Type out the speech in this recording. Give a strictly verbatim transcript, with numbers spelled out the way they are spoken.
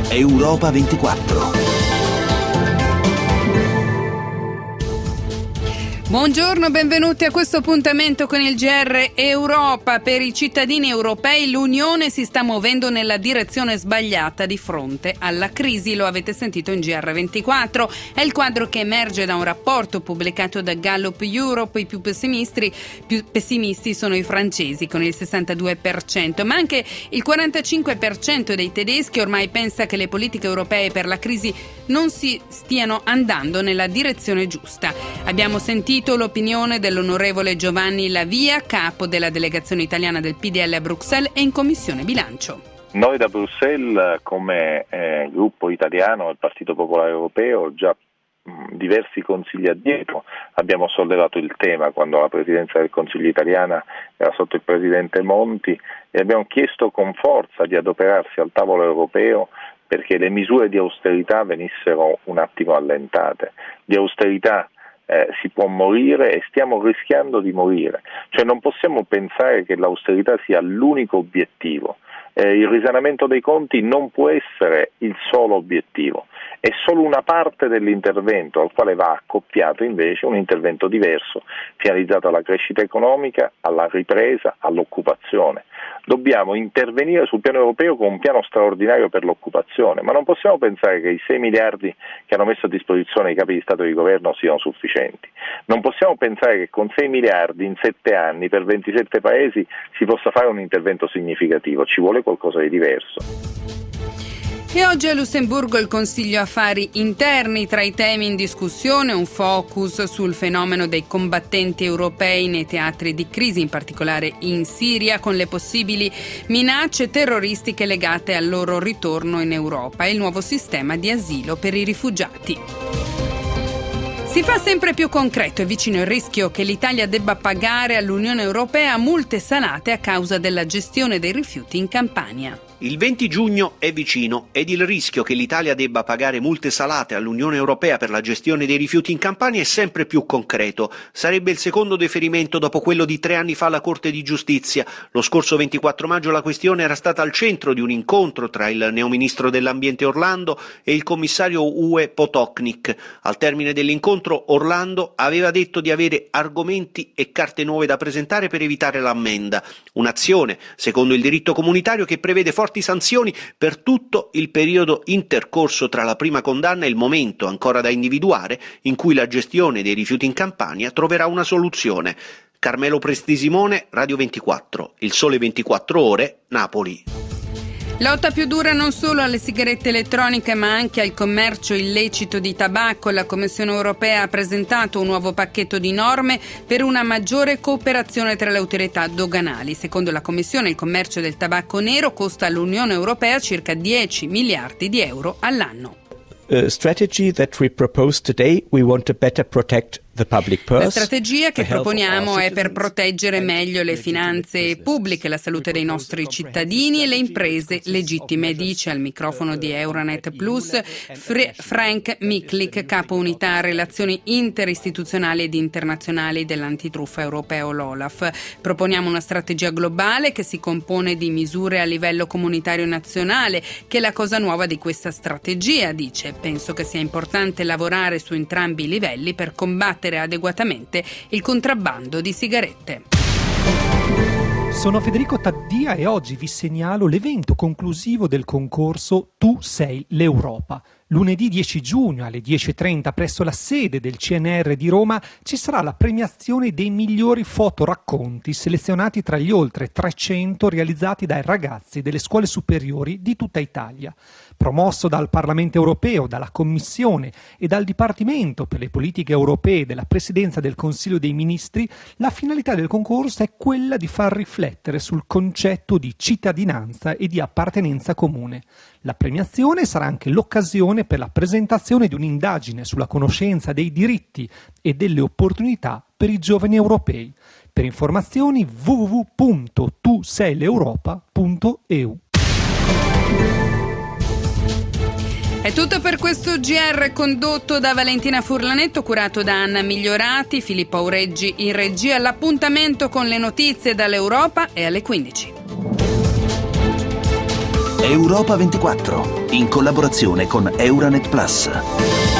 Europa ventiquattro. Buongiorno, benvenuti a questo appuntamento con il G R Europa. Per i cittadini europei l'Unione si sta muovendo nella direzione sbagliata di fronte alla crisi, lo avete sentito in G R ventiquattro. È il quadro che emerge da un rapporto pubblicato da Gallup Europe. I più pessimisti, più pessimisti sono i francesi con il sessantadue per cento, ma anche il quarantacinque per cento dei tedeschi ormai pensa che le politiche europee per la crisi non si stiano andando nella direzione giusta. Abbiamo sentito l'opinione dell'onorevole Giovanni Lavia, capo della delegazione italiana del P D L a Bruxelles e in Commissione Bilancio. Noi da Bruxelles, come eh, gruppo italiano del Partito Popolare Europeo, già mh, diversi consigli addietro abbiamo sollevato il tema quando la presidenza del Consiglio italiana era sotto il presidente Monti e abbiamo chiesto con forza di adoperarsi al tavolo europeo perché le misure di austerità venissero un attimo allentate. Di austerità Eh, si può morire e stiamo rischiando di morire, cioè non possiamo pensare che l'austerità sia l'unico obiettivo, eh, il risanamento dei conti non può essere il solo obiettivo, è solo una parte dell'intervento al quale va accoppiato invece un intervento diverso, finalizzato alla crescita economica, alla ripresa, all'occupazione. Dobbiamo intervenire sul piano europeo con un piano straordinario per l'occupazione, ma non possiamo pensare che i sei miliardi che hanno messo a disposizione i capi di Stato e di Governo siano sufficienti. Non possiamo pensare che con sei miliardi in sette anni per ventisette paesi si possa fare un intervento significativo, ci vuole qualcosa di diverso. E oggi a Lussemburgo il Consiglio Affari Interni, tra i temi in discussione un focus sul fenomeno dei combattenti europei nei teatri di crisi, in particolare in Siria, con le possibili minacce terroristiche legate al loro ritorno in Europa e il nuovo sistema di asilo per i rifugiati. Si fa sempre più concreto e vicino il rischio che l'Italia debba pagare all'Unione Europea multe salate a causa della gestione dei rifiuti in Campania. Il venti giugno è vicino ed il rischio che l'Italia debba pagare multe salate all'Unione Europea per la gestione dei rifiuti in Campania è sempre più concreto. Sarebbe il secondo deferimento dopo quello di tre anni fa alla Corte di Giustizia. Lo scorso ventiquattro maggio la questione era stata al centro di un incontro tra il neoministro dell'Ambiente Orlando e il commissario U E Potočnik. Al termine dell'incontro Orlando aveva detto di avere argomenti e carte nuove da presentare per evitare l'ammenda. Un'azione, secondo il diritto comunitario, che prevede forti sanzioni per tutto il periodo intercorso tra la prima condanna e il momento ancora da individuare in cui la gestione dei rifiuti in Campania troverà una soluzione. Carmelo Prestisimone, Radio ventiquattro, Il Sole ventiquattro Ore, Napoli. Lotta più dura non solo alle sigarette elettroniche ma anche al commercio illecito di tabacco. La Commissione europea ha presentato un nuovo pacchetto di norme per una maggiore cooperazione tra le autorità doganali. Secondo la Commissione il commercio del tabacco nero costa all'Unione Europea circa dieci miliardi di euro all'anno. Uh, strategy that we propose today, we want to better protect the public purse. La strategia che proponiamo è per proteggere meglio le finanze pubbliche, la salute dei nostri cittadini e le imprese legittime, dice al microfono di Euronet Plus Fr- Frank Miklik, capo unità relazioni interistituzionali ed internazionali dell'antitruffa europeo l'Olaf. Proponiamo una strategia globale che si compone di misure a livello comunitario e nazionale, che è la cosa nuova di questa strategia, dice. Penso che sia importante lavorare su entrambi i livelli per combattere adeguatamente il contrabbando di sigarette. Sono Federico Taddia e oggi vi segnalo l'evento conclusivo del concorso Tu sei l'Europa. Lunedì dieci giugno alle dieci e trenta presso la sede del C N R di Roma ci sarà la premiazione dei migliori fotoracconti selezionati tra gli oltre trecento realizzati dai ragazzi delle scuole superiori di tutta Italia. Promosso dal Parlamento europeo, dalla Commissione e dal Dipartimento per le politiche europee della Presidenza del Consiglio dei Ministri, la finalità del concorso è quella di far riflettere sul concetto di cittadinanza e di appartenenza comune. La premiazione sarà anche l'occasione per la presentazione di un'indagine sulla conoscenza dei diritti e delle opportunità per i giovani europei. Per informazioni w w w punto tu sei l'europa punto e u. È tutto per questo G R condotto da Valentina Furlanetto, curato da Anna Migliorati, Filippo Aureggi in regia. L'appuntamento con le notizie dall'Europa è alle quindici. Europa ventiquattro, in collaborazione con Euranet Plus.